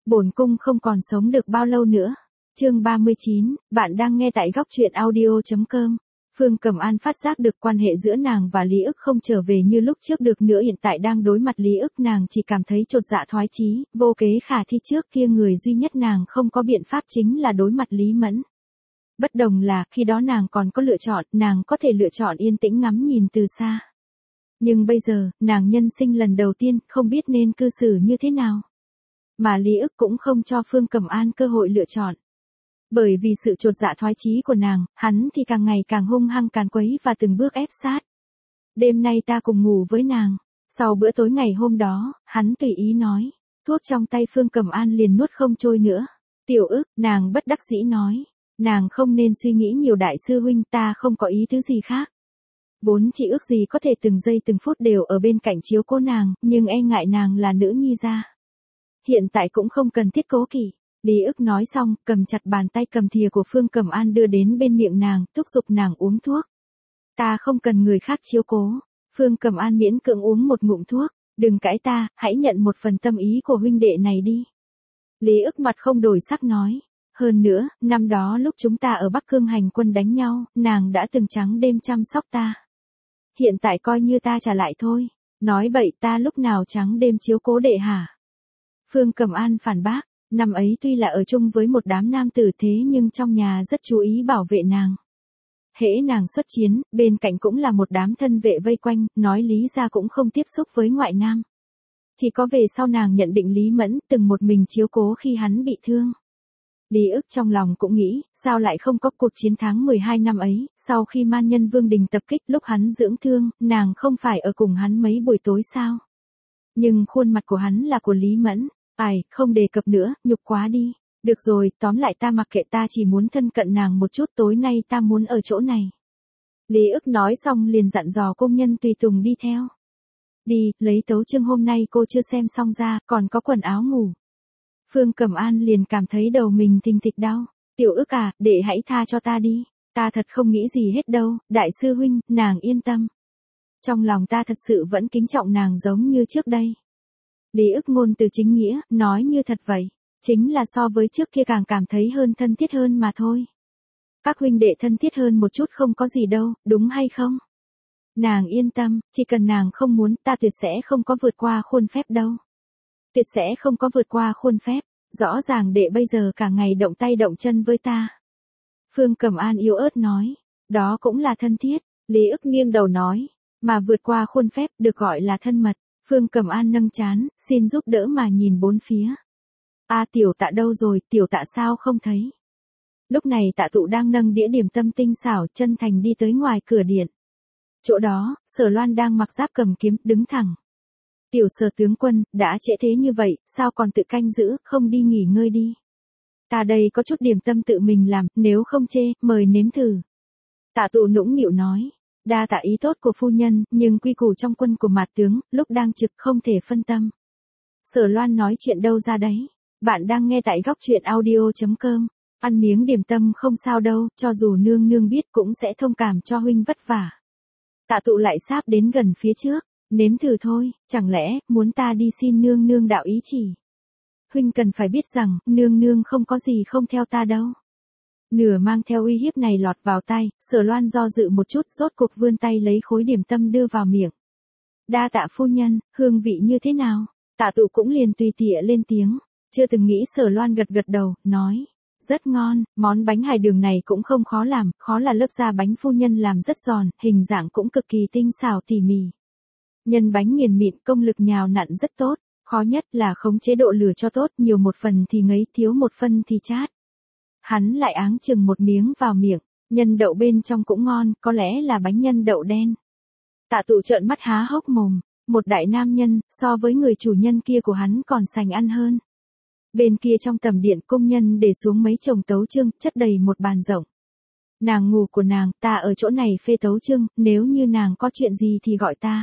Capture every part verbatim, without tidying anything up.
Bổn cung không còn sống được bao lâu nữa. Chương ba mươi chín, bạn đang nghe tại góc truyện audio chấm com. Phương Cẩm An phát giác được quan hệ giữa nàng và Lý ức không trở về như lúc trước được nữa, hiện tại đang đối mặt Lý ức nàng chỉ cảm thấy chột dạ thoái chí, vô kế khả thi. Trước kia người duy nhất nàng không có biện pháp chính là đối mặt Lý Mẫn. Bất đồng là, khi đó nàng còn có lựa chọn, nàng có thể lựa chọn yên tĩnh ngắm nhìn từ xa. Nhưng bây giờ, nàng nhân sinh lần đầu tiên, không biết nên cư xử như thế nào. Mà Lý ức cũng không cho Phương Cẩm An cơ hội lựa chọn. Bởi vì sự chột dạ thoái chí của nàng, hắn thì càng ngày càng hung hăng càn quấy và từng bước ép sát. Đêm nay ta cùng ngủ với nàng. Sau bữa tối ngày hôm đó, hắn tùy ý nói. Thuốc trong tay Phương Cẩm An liền nuốt không trôi nữa. Tiểu ức, nàng bất đắc dĩ nói. Nàng không nên suy nghĩ nhiều, đại sư huynh, ta không có ý tứ gì khác. Vốn chỉ ước gì có thể từng giây từng phút đều ở bên cạnh chiếu cố nàng, nhưng e ngại nàng là nữ nhi gia. Hiện tại cũng không cần thiết cố kỵ. Lý ức nói xong, cầm chặt bàn tay cầm thìa của Phương Cẩm An đưa đến bên miệng nàng, thúc giục nàng uống thuốc. Ta không cần người khác chiếu cố. Phương Cẩm An miễn cưỡng uống một ngụm thuốc. Đừng cãi ta, hãy nhận một phần tâm ý của huynh đệ này đi. Lý ức mặt không đổi sắc nói. Hơn nữa, năm đó lúc chúng ta ở Bắc Cương hành quân đánh nhau, nàng đã từng trắng đêm chăm sóc ta. Hiện tại coi như ta trả lại thôi. Nói bậy, ta lúc nào trắng đêm chiếu cố đệ hả? Phương Cẩm An phản bác. Năm ấy tuy là ở chung với một đám nam tử thế nhưng trong nhà rất chú ý bảo vệ nàng. Hễ nàng xuất chiến, bên cạnh cũng là một đám thân vệ vây quanh, nói lý ra cũng không tiếp xúc với ngoại nam. Chỉ có về sau nàng nhận định Lý Mẫn từng một mình chiếu cố khi hắn bị thương. Lý ức trong lòng cũng nghĩ, sao lại không có cuộc chiến tháng mười hai năm ấy, sau khi man nhân Vương Đình tập kích lúc hắn dưỡng thương, nàng không phải ở cùng hắn mấy buổi tối sao? Nhưng khuôn mặt của hắn là của Lý Mẫn. Ai, không đề cập nữa, nhục quá đi. Được rồi, tóm lại ta mặc kệ, ta chỉ muốn thân cận nàng một chút, tối nay ta muốn ở chỗ này. Lý ức nói xong liền dặn dò công nhân tùy tùng đi theo. Đi, lấy tấu chương hôm nay cô chưa xem xong ra, còn có quần áo ngủ. Phương Cẩm An liền cảm thấy đầu mình thình thịch đau. Tiểu ức à, để hãy tha cho ta đi. Ta thật không nghĩ gì hết đâu, đại sư huynh, nàng yên tâm. Trong lòng ta thật sự vẫn kính trọng nàng giống như trước đây. Lý ức ngôn từ chính nghĩa, nói như thật vậy. Chính là so với trước kia càng cảm thấy hơn thân thiết hơn mà thôi. Các huynh đệ thân thiết hơn một chút không có gì đâu, đúng hay không? Nàng yên tâm, chỉ cần nàng không muốn, ta tuyệt sẽ không có vượt qua khuôn phép đâu. Tuyệt sẽ không có vượt qua khuôn phép. Rõ ràng đệ bây giờ cả ngày động tay động chân với ta. Phương Cẩm An yếu ớt nói. Đó cũng là thân thiết. Lý ức nghiêng đầu nói. Mà vượt qua khuôn phép được gọi là thân mật. Phương Cẩm An nâng trán, xin giúp đỡ mà nhìn bốn phía. A à, tiểu tạ đâu rồi, tiểu tạ sao không thấy? Lúc này tạ tụ đang nâng đĩa điểm tâm tinh xảo chân thành đi tới ngoài cửa điện. Chỗ đó, Sở Loan đang mặc giáp cầm kiếm, đứng thẳng. Tiểu Sở tướng quân, đã trễ thế như vậy, sao còn tự canh giữ, không đi nghỉ ngơi đi. Ta đây có chút điểm tâm tự mình làm, nếu không chê, mời nếm thử. Tạ tụ nũng nịu nói. Đa tạ ý tốt của phu nhân, nhưng quy củ trong quân của mạt tướng, lúc đang trực không thể phân tâm. Sở Loan nói chuyện đâu ra đấy. Bạn đang nghe tại góc truyện audio chấm com. Ăn miếng điểm tâm không sao đâu, cho dù nương nương biết cũng sẽ thông cảm cho huynh vất vả. Tạ tụ lại sáp đến gần phía trước. Nếm thử thôi, chẳng lẽ, muốn ta đi xin nương nương đạo ý chỉ. Huynh cần phải biết rằng, nương nương không có gì không theo ta đâu. Nửa mang theo uy hiếp này lọt vào tay, Sở Loan do dự một chút, rốt cuộc vươn tay lấy khối điểm tâm đưa vào miệng. Đa tạ phu nhân, hương vị như thế nào? Tạ tụ cũng liền tùy tịa lên tiếng. Chưa từng nghĩ. Sở Loan gật gật đầu, nói. Rất ngon, món bánh hài đường này cũng không khó làm, khó là lớp da bánh phu nhân làm rất giòn, hình dạng cũng cực kỳ tinh xảo tỉ mỉ. Nhân bánh nghiền mịn, công lực nhào nặn rất tốt, khó nhất là khống chế độ lửa cho tốt, nhiều một phần thì ngấy, thiếu một phần thì chát. Hắn lại áng chừng một miếng vào miệng, nhân đậu bên trong cũng ngon, có lẽ là bánh nhân đậu đen. Tạ tụ trợn mắt há hốc mồm, một đại nam nhân, so với người chủ nhân kia của hắn còn sành ăn hơn. Bên kia trong tầm điện công nhân để xuống mấy chồng tấu chương, chất đầy một bàn rộng. Nàng ngủ của nàng, ta ở chỗ này phê tấu chương, nếu như nàng có chuyện gì thì gọi ta.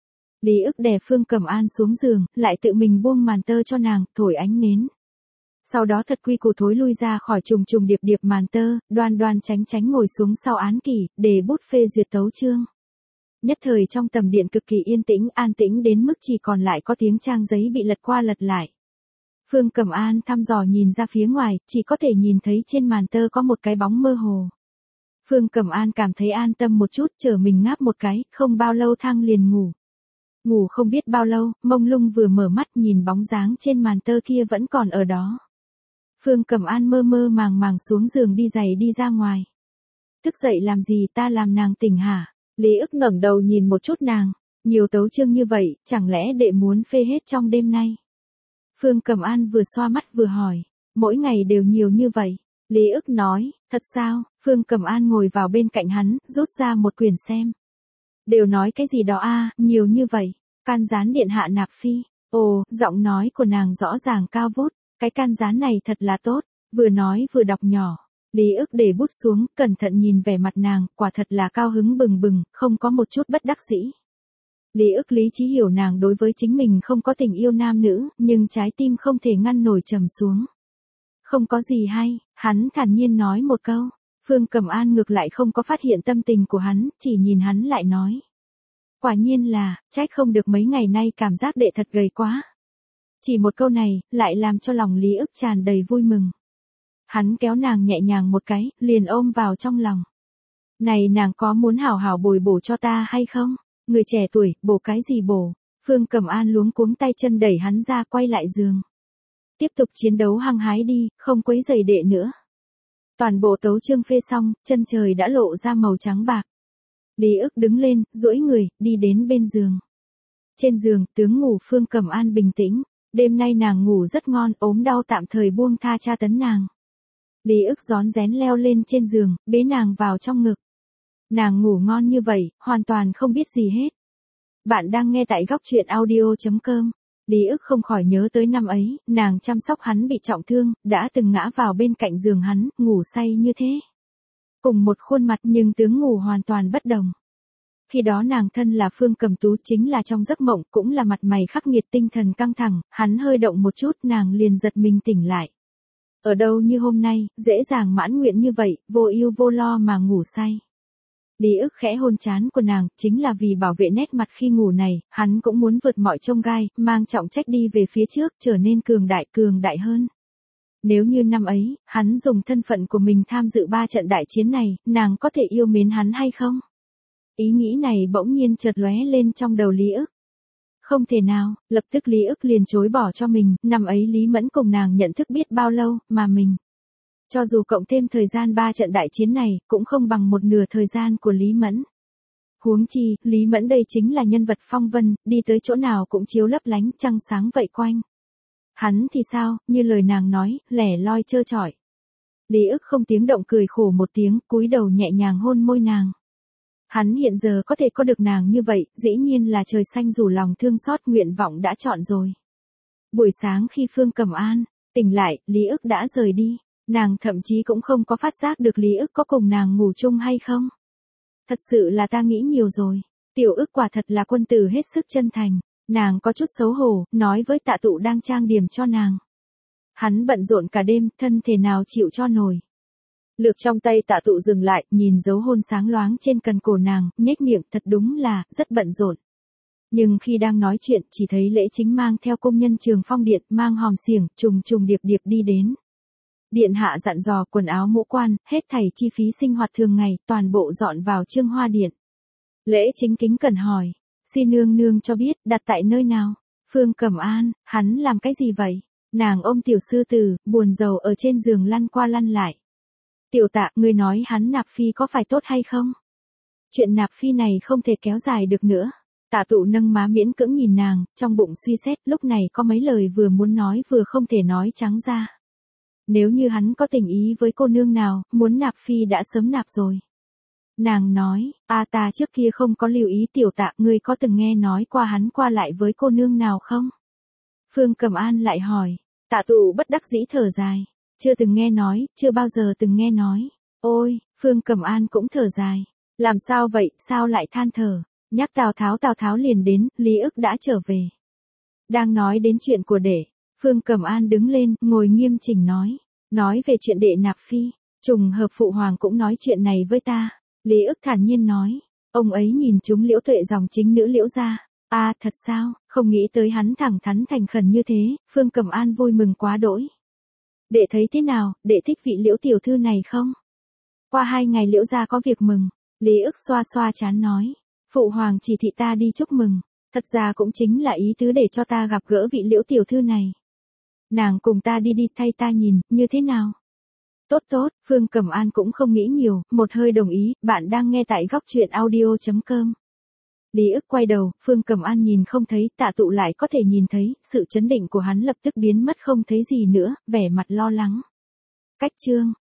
Lý ức đè Phương Cẩm An xuống giường, lại tự mình buông màn tơ cho nàng, thổi ánh nến. Sau đó thật quy củ thối lui ra khỏi trùng trùng điệp điệp màn tơ, đoan đoan tránh tránh ngồi xuống sau án kỷ, để bút phê duyệt tấu chương. Nhất thời trong tầm điện cực kỳ yên tĩnh, an tĩnh đến mức chỉ còn lại có tiếng trang giấy bị lật qua lật lại. Phương Cẩm An thăm dò nhìn ra phía ngoài, chỉ có thể nhìn thấy trên màn tơ có một cái bóng mơ hồ. Phương Cẩm An cảm thấy an tâm một chút, trở mình ngáp một cái, không bao lâu thang liền ngủ. Ngủ không biết bao lâu, mông lung vừa mở mắt nhìn bóng dáng trên màn tơ kia vẫn còn ở đó. Phương Cẩm An mơ mơ màng màng xuống giường đi giày đi ra ngoài. Thức dậy làm gì, ta làm nàng tỉnh hả? Lý ức ngẩng đầu nhìn một chút nàng. Nhiều tấu chương như vậy, chẳng lẽ đệ muốn phê hết trong đêm nay? Phương Cẩm An vừa xoa mắt vừa hỏi. Mỗi ngày đều nhiều như vậy. Lý ức nói, thật sao? Phương Cẩm An ngồi vào bên cạnh hắn, rút ra một quyển xem. Đều nói cái gì đó a, nhiều như vậy. Can gián điện hạ nạp phi. Ồ, giọng nói của nàng rõ ràng cao vút. Cái can gián này thật là tốt. Vừa nói vừa đọc nhỏ. Lý ức để bút xuống, cẩn thận nhìn vẻ mặt nàng, quả thật là cao hứng bừng bừng, không có một chút bất đắc dĩ. Lý ức lý trí hiểu nàng đối với chính mình không có tình yêu nam nữ, nhưng trái tim không thể ngăn nổi trầm xuống. Không có gì hay, hắn thản nhiên nói một câu. Phương Cẩm An ngược lại không có phát hiện tâm tình của hắn, chỉ nhìn hắn lại nói. Quả nhiên là, trách không được mấy ngày nay cảm giác đệ thật gầy quá. Chỉ một câu này, lại làm cho lòng Lý ức tràn đầy vui mừng. Hắn kéo nàng nhẹ nhàng một cái, liền ôm vào trong lòng. Này nàng có muốn hảo hảo bồi bổ cho ta hay không? Người trẻ tuổi, bổ cái gì bổ? Phương Cẩm An luống cuống tay chân đẩy hắn ra quay lại giường. Tiếp tục chiến đấu hăng hái đi, không quấy rầy đệ nữa. Toàn bộ tấu chương phê xong, chân trời đã lộ ra màu trắng bạc. Lý ức đứng lên, duỗi người, đi đến bên giường. Trên giường, tướng ngủ Phương Cẩm An bình tĩnh. Đêm nay nàng ngủ rất ngon, ốm đau tạm thời buông tha tra tấn nàng. Lý ức rón rén leo lên trên giường, bế nàng vào trong ngực. Nàng ngủ ngon như vậy, hoàn toàn không biết gì hết. Bạn đang nghe tại góc truyện audio chấm com. Lý ức không khỏi nhớ tới năm ấy, nàng chăm sóc hắn bị trọng thương, đã từng ngã vào bên cạnh giường hắn, ngủ say như thế. Cùng một khuôn mặt nhưng tướng ngủ hoàn toàn bất đồng. Khi đó nàng thân là Phương Cẩm Tú, chính là trong giấc mộng, cũng là mặt mày khắc nghiệt tinh thần căng thẳng, hắn hơi động một chút nàng liền giật mình tỉnh lại. Ở đâu như hôm nay, dễ dàng mãn nguyện như vậy, vô ưu vô lo mà ngủ say. Lý ức khẽ hôn trán của nàng, chính là vì bảo vệ nét mặt khi ngủ này, hắn cũng muốn vượt mọi chông gai, mang trọng trách đi về phía trước, trở nên cường đại cường đại hơn. Nếu như năm ấy, hắn dùng thân phận của mình tham dự ba trận đại chiến này, nàng có thể yêu mến hắn hay không? Ý nghĩ này bỗng nhiên chợt lóe lên trong đầu Lý ức. Không thể nào, lập tức Lý ức liền chối bỏ cho mình, năm ấy Lý Mẫn cùng nàng nhận thức biết bao lâu, mà mình. Cho dù cộng thêm thời gian ba trận đại chiến này, cũng không bằng một nửa thời gian của Lý Mẫn. Huống chi, Lý Mẫn đây chính là nhân vật phong vân, đi tới chỗ nào cũng chiếu lấp lánh, trăng sáng vậy quanh. Hắn thì sao, như lời nàng nói, lẻ loi trơ trọi. Lý ức không tiếng động cười khổ một tiếng, cúi đầu nhẹ nhàng hôn môi nàng. Hắn hiện giờ có thể có được nàng như vậy, dĩ nhiên là trời xanh rủ lòng thương xót, nguyện vọng đã chọn rồi. Buổi sáng khi Phương Cẩm An tỉnh lại, Lý ức đã rời đi. Nàng thậm chí cũng không có phát giác được Lý ức có cùng nàng ngủ chung hay không. Thật sự là ta nghĩ nhiều rồi. Tiểu ức quả thật là quân tử hết sức chân thành. Nàng có chút xấu hổ, nói với Tạ Tụ đang trang điểm cho nàng. Hắn bận rộn cả đêm, thân thể nào chịu cho nổi. Lược trong tay Tạ Tụ dừng lại, nhìn dấu hôn sáng loáng trên cần cổ nàng, nhếch miệng, thật đúng là, rất bận rộn. Nhưng khi đang nói chuyện, chỉ thấy Lễ Chính mang theo công nhân Trường Phong Điện, mang hòm xiềng, trùng trùng điệp điệp đi đến. Điện hạ dặn dò quần áo mũ quan, hết thảy chi phí sinh hoạt thường ngày, toàn bộ dọn vào Trương Hoa Điện. Lễ Chính kính cẩn hỏi, xin nương nương cho biết, đặt tại nơi nào? Phương Cẩm An, hắn làm cái gì vậy? Nàng ôm tiểu sư tử, buồn rầu ở trên giường lăn qua lăn lại. Tiểu Tạ, ngươi nói hắn nạp phi có phải tốt hay không? Chuyện nạp phi này không thể kéo dài được nữa. Tạ Tụ nâng má miễn cưỡng nhìn nàng, trong bụng suy xét, lúc này có mấy lời vừa muốn nói vừa không thể nói trắng ra. Nếu như hắn có tình ý với cô nương nào, muốn nạp phi đã sớm nạp rồi. Nàng nói, a ta trước kia không có lưu ý. Tiểu Tạ, ngươi có từng nghe nói qua hắn qua lại với cô nương nào không? Phương Cẩm An lại hỏi. Tạ Tụ bất đắc dĩ thở dài. Chưa từng nghe nói, chưa bao giờ từng nghe nói. Ôi, Phương Cẩm An cũng thở dài. Làm sao vậy, sao lại than thở? Nhắc Tào Tháo Tào Tháo liền đến, Lý ức đã trở về. Đang nói đến chuyện của đệ, Phương Cẩm An đứng lên, ngồi nghiêm chỉnh nói. Nói về chuyện đệ nạp phi, trùng hợp phụ hoàng cũng nói chuyện này với ta. Lý ức thản nhiên nói. Ông ấy nhìn chúng Liễu Tuệ dòng chính nữ Liễu gia. À thật sao, không nghĩ tới hắn thẳng thắn thành khẩn như thế, Phương Cẩm An vui mừng quá đỗi. Đệ thấy thế nào, đệ thích vị Liễu tiểu thư này không? Qua hai ngày Liễu gia có việc mừng, Lý ức xoa xoa trán nói. Phụ hoàng chỉ thị ta đi chúc mừng, thật ra cũng chính là ý tứ để cho ta gặp gỡ vị Liễu tiểu thư này. Nàng cùng ta đi đi thay ta nhìn, như thế nào? Tốt tốt, Phương Cẩm An cũng không nghĩ nhiều, một hơi đồng ý, bạn đang nghe tại góc truyện audio chấm com. Lý ức quay đầu, Phương Cẩm An nhìn không thấy, Tạ Tụ lại có thể nhìn thấy, sự chấn định của hắn lập tức biến mất không thấy gì nữa, vẻ mặt lo lắng. Cách chương